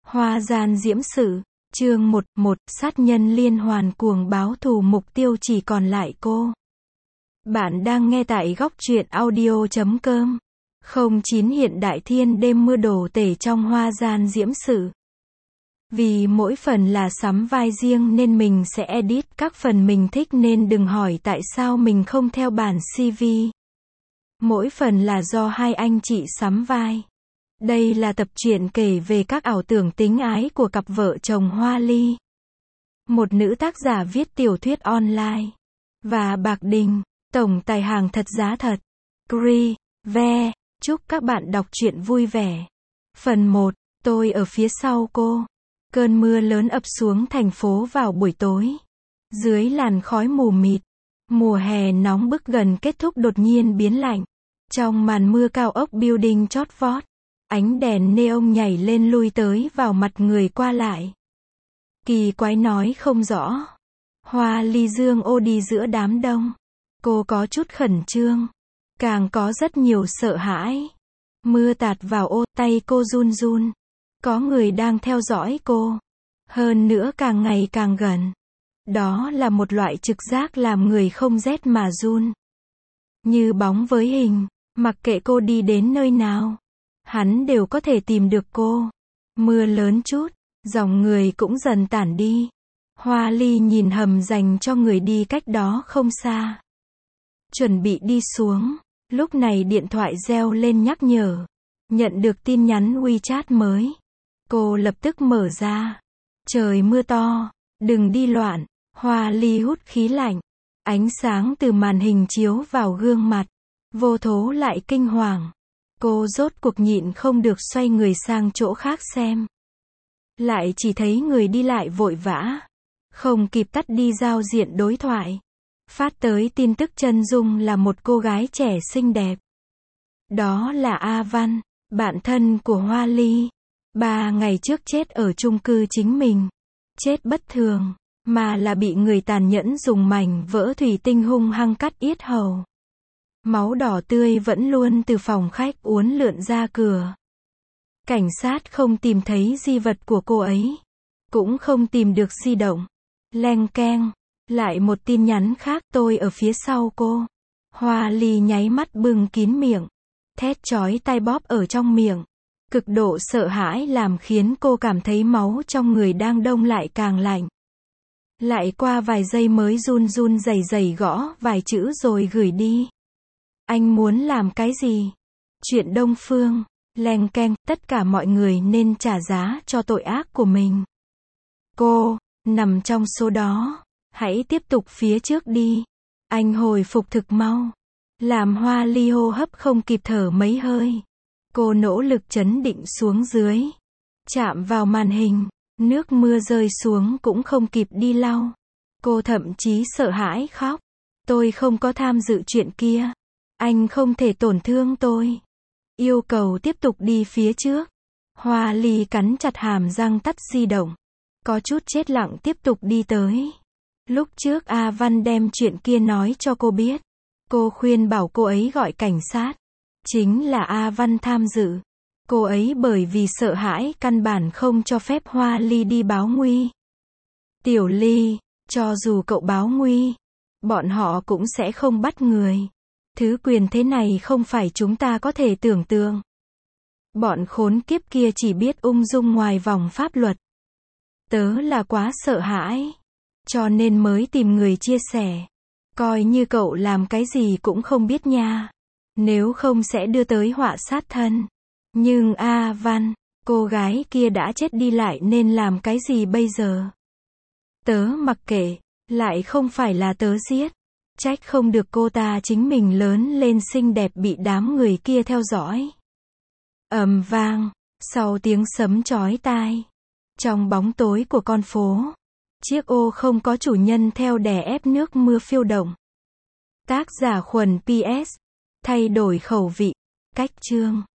Hoa gian diễm sự, chương 1, sát nhân liên hoàn cuồng báo thù, mục tiêu chỉ còn lại cô. Bạn đang nghe tại góc truyện audio.com. 09 Hiện đại thiên đêm mưa đổ tể trong hoa gian diễm sự. Vì mỗi phần là sắm vai riêng nên mình sẽ edit các phần mình thích, nên đừng hỏi tại sao mình không theo bản CV. Mỗi phần là do hai anh chị sắm vai. Đây là tập truyện kể về các ảo tưởng tính ái của cặp vợ chồng Hoa Ly, một nữ tác giả viết tiểu thuyết online, và Bạc Đình, tổng tài hàng thật giá thật. Ve, chúc các bạn đọc truyện vui vẻ. Phần 1, tôi ở phía sau cô. Cơn mưa lớn ập xuống thành phố vào buổi tối. Dưới làn khói mù mịt, mùa hè nóng bức gần kết thúc đột nhiên biến lạnh. Trong màn mưa, cao ốc building chót vót, ánh đèn neon nhảy lên lui tới vào mặt người qua lại. Kỳ quái nói không rõ. Hoa Ly dương ô đi giữa đám đông. Cô có chút khẩn trương, càng có rất nhiều sợ hãi. Mưa tạt vào ô, tay cô run run. Có người đang theo dõi cô. Hơn nữa càng ngày càng gần. Đó là một loại trực giác làm người không rét mà run. Như bóng với hình, mặc kệ cô đi đến nơi nào, hắn đều có thể tìm được cô. Mưa lớn chút, dòng người cũng dần tản đi. Hoa Ly nhìn hầm dành cho người đi cách đó không xa. Chuẩn bị đi xuống, lúc này điện thoại reo lên nhắc nhở. Nhận được tin nhắn WeChat mới. Cô lập tức mở ra. Trời mưa to, đừng đi loạn. Hoa Ly hút khí lạnh. Ánh sáng từ màn hình chiếu vào gương mặt. Vô thố lại kinh hoàng. Cô rốt cuộc nhịn không được xoay người sang chỗ khác xem. Lại chỉ thấy người đi lại vội vã. Không kịp tắt đi giao diện đối thoại. Phát tới tin tức chân dung là một cô gái trẻ xinh đẹp. Đó là A Văn, bạn thân của Hoa Ly. 3 ngày trước chết ở chung cư chính mình. Chết bất thường, mà là bị người tàn nhẫn dùng mảnh vỡ thủy tinh hung hăng cắt yết hầu. Máu đỏ tươi vẫn luôn từ phòng khách uốn lượn ra cửa. Cảnh sát không tìm thấy di vật của cô ấy. Cũng không tìm được di động. Leng keng. Lại một tin nhắn khác, tôi ở phía sau cô. Hoa Ly nháy mắt bưng kín miệng. Thét chói tai bóp ở trong miệng. Cực độ sợ hãi làm khiến cô cảm thấy máu trong người đang đông lại càng lạnh. Lại qua vài giây mới run run rẩy rẩy gõ vài chữ rồi gửi đi. Anh muốn làm cái gì? Chuyện Đông Phương. Leng keng, tất cả mọi người nên trả giá cho tội ác của mình. Cô, nằm trong số đó. Hãy tiếp tục phía trước đi. Anh hồi phục thực mau. Làm Hoa Ly hô hấp không kịp thở mấy hơi. Cô nỗ lực trấn định xuống dưới. Chạm vào màn hình. Nước mưa rơi xuống cũng không kịp đi lau. Cô thậm chí sợ hãi khóc. Tôi không có tham dự chuyện kia. Anh không thể tổn thương tôi. Yêu cầu tiếp tục đi phía trước. Hoa Ly cắn chặt hàm răng tắt di động. Có chút chết lặng tiếp tục đi tới. Lúc trước A Văn đem chuyện kia nói cho cô biết. Cô khuyên bảo cô ấy gọi cảnh sát. Chính là A Văn tham dự. Cô ấy bởi vì sợ hãi căn bản không cho phép Hoa Ly đi báo nguy. Tiểu Ly, cho dù cậu báo nguy, bọn họ cũng sẽ không bắt người. Thứ quyền thế này không phải chúng ta có thể tưởng tượng. Bọn khốn kiếp kia chỉ biết ung dung ngoài vòng pháp luật. Tớ là quá sợ hãi, cho nên mới tìm người chia sẻ. Coi như cậu làm cái gì cũng không biết nha. Nếu không sẽ đưa tới họa sát thân. Nhưng A Văn, cô gái kia đã chết đi lại nên làm cái gì bây giờ? Tớ mặc kệ, lại không phải là tớ giết. Trách không được cô ta chính mình lớn lên xinh đẹp bị đám người kia theo dõi. Ầm vang, sau tiếng sấm chói tai. Trong bóng tối của con phố, chiếc ô không có chủ nhân theo đè ép nước mưa phiêu động. Tác giả Khuẩn PS. Thay đổi khẩu vị. Cách chương.